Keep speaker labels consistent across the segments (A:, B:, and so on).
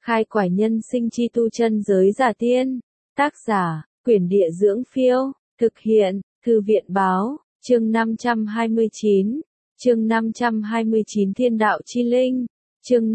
A: Khai quải nhân sinh chi tu chân giới giả tiên. Tác giả, Quyển Địa Dưỡng Phiêu. Thực hiện, Thư viện Báo. Chương 529. Chương 529 Thiên Đạo Chi Linh. Chương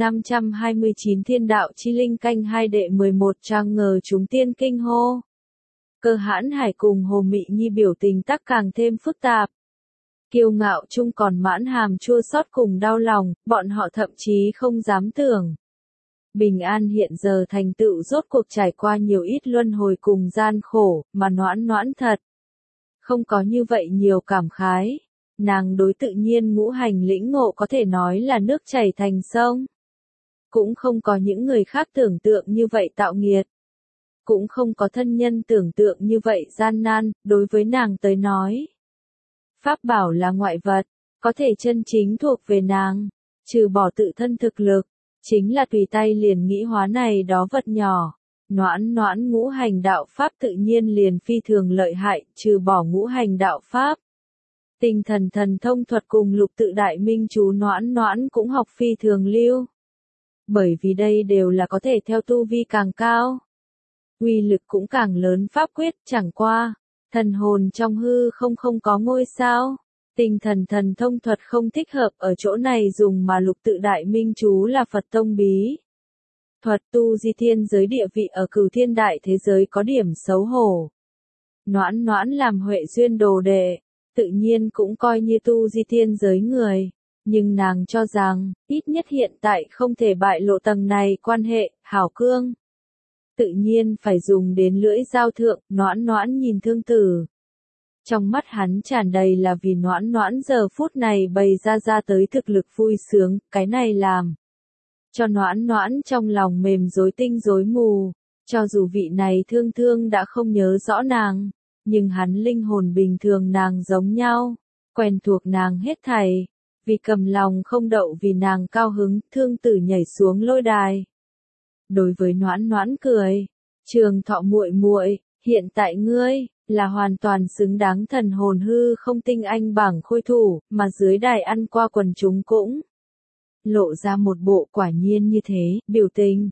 A: 529 Thiên Đạo Chi Linh canh 2 đệ 11 trang ngờ chúng tiên kinh hô. Cơ Hãn Hải cùng Hồ Mị Nhi biểu tình tắc càng thêm phức tạp. Kiêu ngạo chung còn mãn hàm chua xót cùng đau lòng, bọn họ thậm chí không dám tưởng. Bình an hiện giờ thành tựu rốt cuộc trải qua nhiều ít luân hồi cùng gian khổ, mà Noãn Noãn thật. Không có như vậy nhiều cảm khái. Nàng đối tự nhiên ngũ hành lĩnh ngộ có thể nói là nước chảy thành sông. Cũng không có những người khác tưởng tượng như vậy tạo nghiệt. Cũng không có thân nhân tưởng tượng như vậy gian nan, đối với nàng tới nói. Pháp bảo là ngoại vật, có thể chân chính thuộc về nàng, trừ bỏ tự thân thực lực, chính là tùy tay liền nghĩ hóa này đó vật nhỏ. Noãn Noãn ngũ hành đạo pháp tự nhiên liền phi thường lợi hại, trừ bỏ ngũ hành đạo pháp. Tinh thần thần thông thuật cùng lục tự đại minh chú Noãn Noãn cũng học phi thường lưu. Bởi vì đây đều là có thể theo tu vi càng cao. Uy lực cũng càng lớn pháp quyết, chẳng qua. Thần hồn trong hư không có ngôi sao. Tinh thần thần thông thuật không thích hợp ở chỗ này dùng mà lục tự đại minh chú là Phật tông bí. Thuật tu di thiên giới địa vị ở cửu thiên đại thế giới có điểm xấu hổ. Noãn Noãn làm Huệ Duyên đồ đệ, tự nhiên cũng coi như tu di thiên giới người. Nhưng nàng cho rằng, ít nhất hiện tại không thể bại lộ tầng này quan hệ, hảo cương. Tự nhiên phải dùng đến lưỡi dao thượng, Noãn Noãn nhìn Thương Tử. Trong mắt hắn tràn đầy là vì Noãn Noãn giờ phút này bày ra tới thực lực vui sướng, cái này làm. Cho Noãn Noãn trong lòng mềm rối tinh rối mù, cho dù vị này Thương đã không nhớ rõ nàng, nhưng hắn linh hồn bình thường nàng giống nhau, quen thuộc nàng hết thảy, vì cầm lòng không đậu vì nàng cao hứng, Thương Tử nhảy xuống lôi đài. Đối với Noãn Noãn cười, Trường Thọ muội muội, hiện tại ngươi là hoàn toàn xứng đáng thần hồn hư không tinh anh bảng khôi thủ, mà dưới đài ăn qua quần chúng cũng lộ ra một bộ quả nhiên như thế, biểu tình.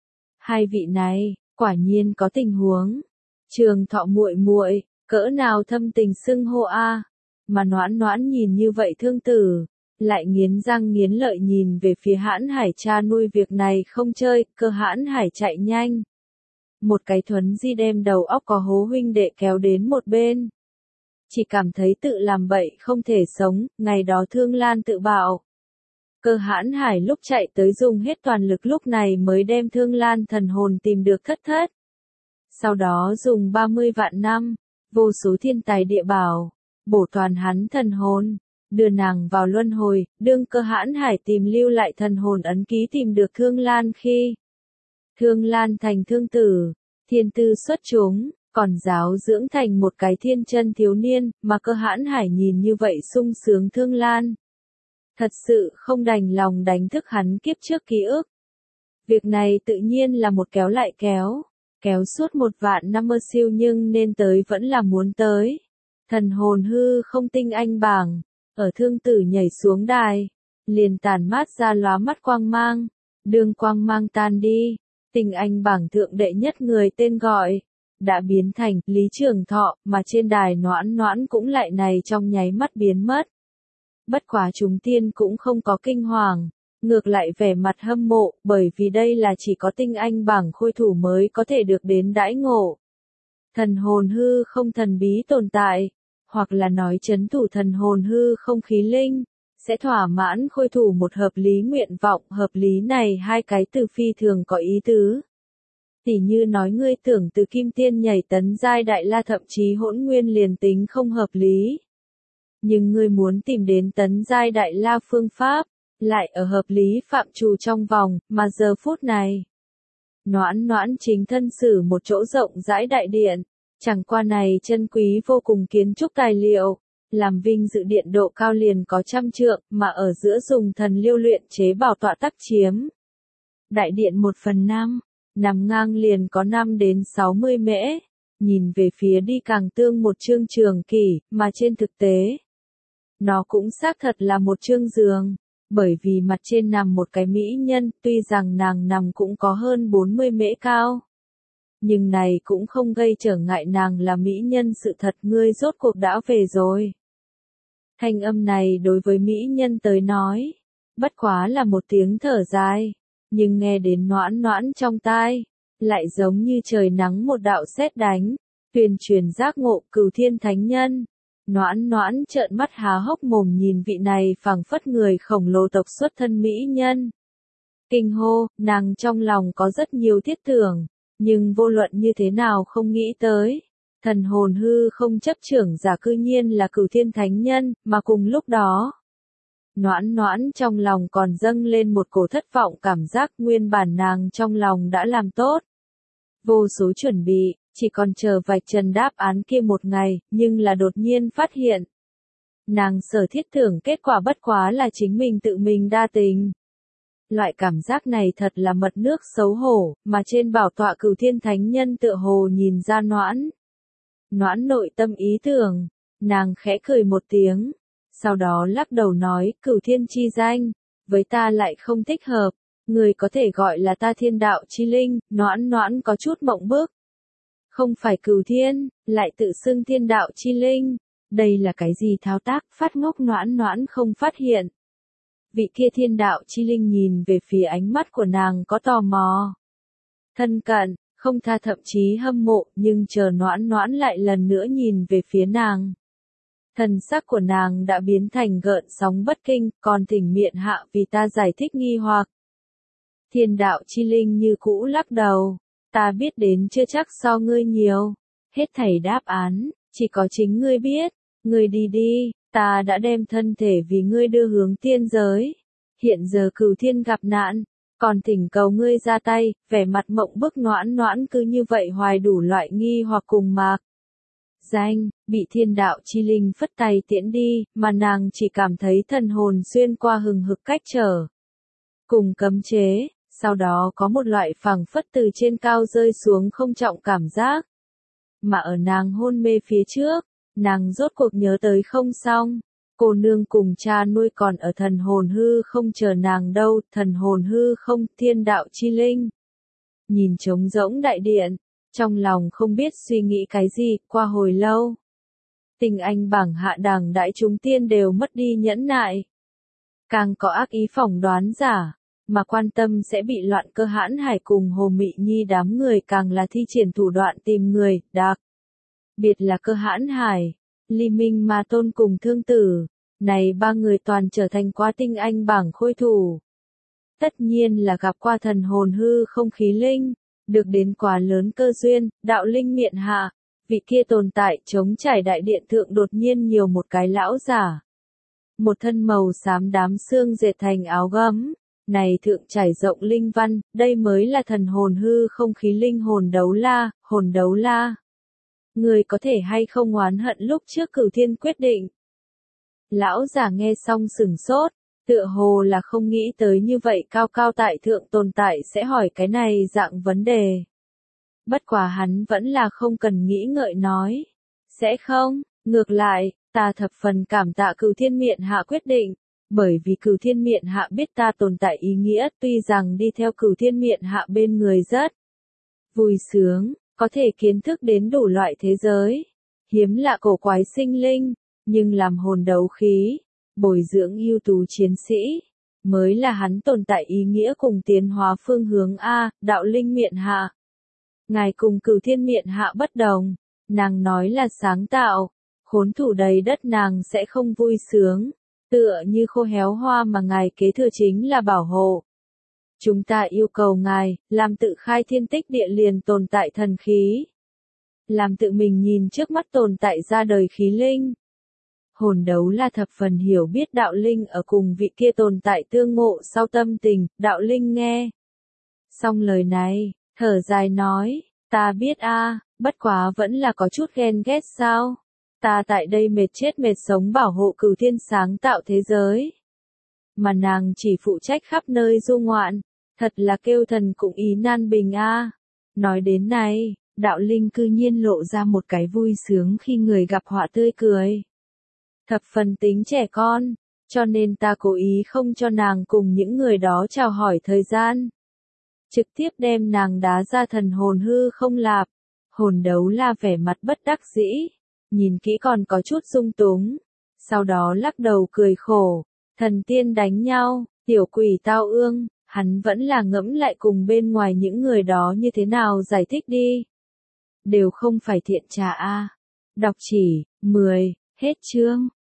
A: Hai vị này, quả nhiên có tình huống. Trường Thọ muội muội, cỡ nào thâm tình xưng hô a, mà Noãn Noãn nhìn như vậy Thương Tử, lại nghiến răng nghiến lợi nhìn về phía Hãn Hải cha nuôi việc này không chơi, Cơ Hãn Hải chạy nhanh. Một cái thuấn di đem đầu óc có hố huynh đệ kéo đến một bên. Chỉ cảm thấy tự làm bậy không thể sống, ngày đó Thương Lan tự bạo. Cơ Hãn Hải lúc chạy tới dùng hết toàn lực lúc này mới đem Thương Lan thần hồn tìm được thất. Sau đó dùng 30 vạn năm, vô số thiên tài địa bảo, bổ toàn hắn thần hồn, đưa nàng vào luân hồi, đương Cơ Hãn Hải tìm lưu lại thần hồn ấn ký tìm được Thương Lan khi. Thương Lan thành Thương Tử, thiên tư xuất chúng, còn giáo dưỡng thành một cái thiên chân thiếu niên, mà Cơ Hãn Hải nhìn như vậy sung sướng Thương Lan. Thật sự không đành lòng đánh thức hắn kiếp trước ký ức. Việc này tự nhiên là một kéo lại kéo suốt 1 vạn năm mơ siêu nhưng nên tới vẫn là muốn tới. Thần hồn hư không tinh anh bảng, ở Thương Tử nhảy xuống đài, liền tản mát ra lóa mắt quang mang, đường quang mang tan đi, tinh anh bảng thượng đệ nhất người tên gọi, đã biến thành Lý Trường Thọ, mà trên đài Noãn Noãn cũng lại này trong nháy mắt biến mất. Bất quá chúng tiên cũng không có kinh hoàng, ngược lại vẻ mặt hâm mộ, bởi vì đây là chỉ có tinh anh bảng khôi thủ mới có thể được đến đãi ngộ. Thần hồn hư không thần bí tồn tại, hoặc là nói chấn thủ thần hồn hư không khí linh, sẽ thỏa mãn khôi thủ một hợp lý nguyện vọng, hợp lý này hai cái từ phi thường có ý tứ. Tỉ như nói ngươi tưởng từ kim tiên nhảy tấn giai đại la thậm chí hỗn nguyên liền tính không hợp lý. Nhưng ngươi muốn tìm đến tấn giai đại la phương pháp, lại ở hợp lý phạm trù trong vòng, mà giờ phút này. Noãn Noãn chính thân xử một chỗ rộng rãi đại điện, chẳng qua này chân quý vô cùng kiến trúc tài liệu, làm vinh dự điện độ cao liền có 100 trượng, mà ở giữa dùng thần liêu luyện chế bảo tọa tắc chiếm. Đại điện 1/5, nằm ngang liền có 5 đến 60 mễ, nhìn về phía đi càng tương một chương trường kỷ, mà trên thực tế. Nó cũng xác thật là một chương giường, bởi vì mặt trên nằm một cái mỹ nhân, tuy rằng nàng nằm cũng có hơn 40 mễ cao. Nhưng này cũng không gây trở ngại nàng là mỹ nhân sự thật, ngươi rốt cuộc đã về rồi. Thanh âm này đối với mỹ nhân tới nói, bất quá là một tiếng thở dài, nhưng nghe đến noãn noãn trong tai, lại giống như trời nắng một đạo sét đánh, tuyên truyền giác ngộ Cửu Thiên Thánh Nhân. Noãn noãn trợn mắt há hốc mồm nhìn vị này phảng phất người khổng lồ tộc xuất thân mỹ nhân. Kinh hô, nàng trong lòng có rất nhiều thiết tưởng, nhưng vô luận như thế nào không nghĩ tới. Thần hồn hư không chấp trưởng giả cư nhiên là Cửu Thiên Thánh Nhân, mà cùng lúc đó. Noãn noãn trong lòng còn dâng lên một cổ thất vọng cảm giác nguyên bản nàng trong lòng đã làm tốt. Vô số chuẩn bị, chỉ còn chờ vạch trần đáp án kia một ngày, nhưng là đột nhiên phát hiện. Nàng sở thiết tưởng kết quả bất quá là chính mình tự mình đa tình. Loại cảm giác này thật là mật nước xấu hổ, mà trên bảo tọa Cửu Thiên Thánh Nhân tựa hồ nhìn ra noãn. Noãn nội tâm ý tưởng, nàng khẽ cười một tiếng, sau đó lắc đầu nói, Cửu Thiên chi danh, với ta lại không thích hợp, người có thể gọi là ta Thiên Đạo chi linh, noãn noãn có chút mộng bức. Không phải Cửu Thiên, lại tự xưng Thiên Đạo chi linh, đây là cái gì thao tác, phát ngốc noãn noãn không phát hiện. Vị kia Thiên Đạo chi linh nhìn về phía ánh mắt của nàng có tò mò, thân cận, không tha thậm chí hâm mộ, nhưng chờ noãn noãn lại lần nữa nhìn về phía nàng. Thần sắc của nàng đã biến thành gợn sóng bất kinh, còn thỉnh miện hạ vì ta giải thích nghi hoặc. Thiên Đạo chi linh như cũ lắc đầu, ta biết đến chưa chắc so ngươi nhiều, hết thảy đáp án, chỉ có chính ngươi biết, ngươi đi đi, ta đã đem thân thể vì ngươi đưa hướng tiên giới, hiện giờ Cửu Thiên gặp nạn, còn thỉnh cầu ngươi ra tay, vẻ mặt mộng bức noãn noãn cứ như vậy hoài đủ loại nghi hoặc cùng mạc. Danh, bị Thiên Đạo chi linh phất tay tiễn đi, mà nàng chỉ cảm thấy thần hồn xuyên qua hừng hực cách trở. Cùng cấm chế, sau đó có một loại phảng phất từ trên cao rơi xuống không trọng cảm giác. Mà ở nàng hôn mê phía trước, nàng rốt cuộc nhớ tới không xong. Cô nương cùng cha nuôi còn ở thần hồn hư không chờ nàng đâu, thần hồn hư không, Thiên Đạo chi linh. Nhìn trống rỗng đại điện, trong lòng không biết suy nghĩ cái gì, qua hồi lâu. Tình anh bảng hạ đẳng đại chúng tiên đều mất đi nhẫn nại. Càng có ác ý phỏng đoán giả, mà quan tâm sẽ bị loạn Cơ Hãn Hải cùng Hồ Mị Nhi đám người càng là thi triển thủ đoạn tìm người, đặc biệt là Cơ Hãn Hải, Ly Minh Ma Tôn cùng Thương Tử, này ba người toàn trở thành quá tinh anh bảng khôi thủ. Tất nhiên là gặp qua thần hồn hư không khí linh, được đến quá lớn cơ duyên, đạo linh miện hạ, vị kia tồn tại chống trải đại điện thượng đột nhiên nhiều một cái lão giả. Một thân màu xám đám xương dệt thành áo gấm, này thượng trải rộng linh văn, đây mới là thần hồn hư không khí linh hồn đấu la. Người có thể hay không oán hận lúc trước Cửu Thiên quyết định. Lão giả nghe xong sửng sốt, tựa hồ là không nghĩ tới như vậy cao cao tại thượng tồn tại sẽ hỏi cái này dạng vấn đề. Bất quá hắn vẫn là không cần nghĩ ngợi nói. Sẽ không, ngược lại, ta thập phần cảm tạ Cửu Thiên miện hạ quyết định, bởi vì Cửu Thiên miện hạ biết ta tồn tại ý nghĩa, tuy rằng đi theo Cửu Thiên miện hạ bên người rất vui sướng, có thể kiến thức đến đủ loại thế giới, hiếm lạ cổ quái sinh linh, nhưng làm hồn đấu khí, bồi dưỡng ưu tú chiến sĩ, mới là hắn tồn tại ý nghĩa cùng tiến hóa phương hướng A, đạo linh miện hạ. Ngài cùng Cửu Thiên miện hạ bất đồng, nàng nói là sáng tạo, khốn thủ đầy đất nàng sẽ không vui sướng, tựa như khô héo hoa mà ngài kế thừa chính là bảo hộ. Chúng ta yêu cầu ngài, làm tự khai thiên tích địa liền tồn tại thần khí. Làm tự mình nhìn trước mắt tồn tại ra đời khí linh. Hồn đấu là thập phần hiểu biết đạo linh ở cùng vị kia tồn tại tương ngộ sau tâm tình, đạo linh nghe. Xong lời này, thở dài nói, ta biết bất quá vẫn là có chút ghen ghét sao. Ta tại đây mệt chết mệt sống bảo hộ Cửu Thiên sáng tạo thế giới. Mà nàng chỉ phụ trách khắp nơi du ngoạn, thật là kêu thần cũng ý nan bình Nói đến này, đạo linh cư nhiên lộ ra một cái vui sướng khi người gặp họa tươi cười. Thập phần tính trẻ con, cho nên ta cố ý không cho nàng cùng những người đó chào hỏi thời gian. Trực tiếp đem nàng đá ra thần hồn hư không lạp. Hồn đấu la vẻ mặt bất đắc dĩ, nhìn kỹ còn có chút dung túng, sau đó lắc đầu cười khổ, thần tiên đánh nhau, tiểu quỷ tao ương, hắn vẫn là ngẫm lại cùng bên ngoài những người đó như thế nào giải thích đi. Đều không phải thiện trà a. Đọc chỉ, 10, hết chương.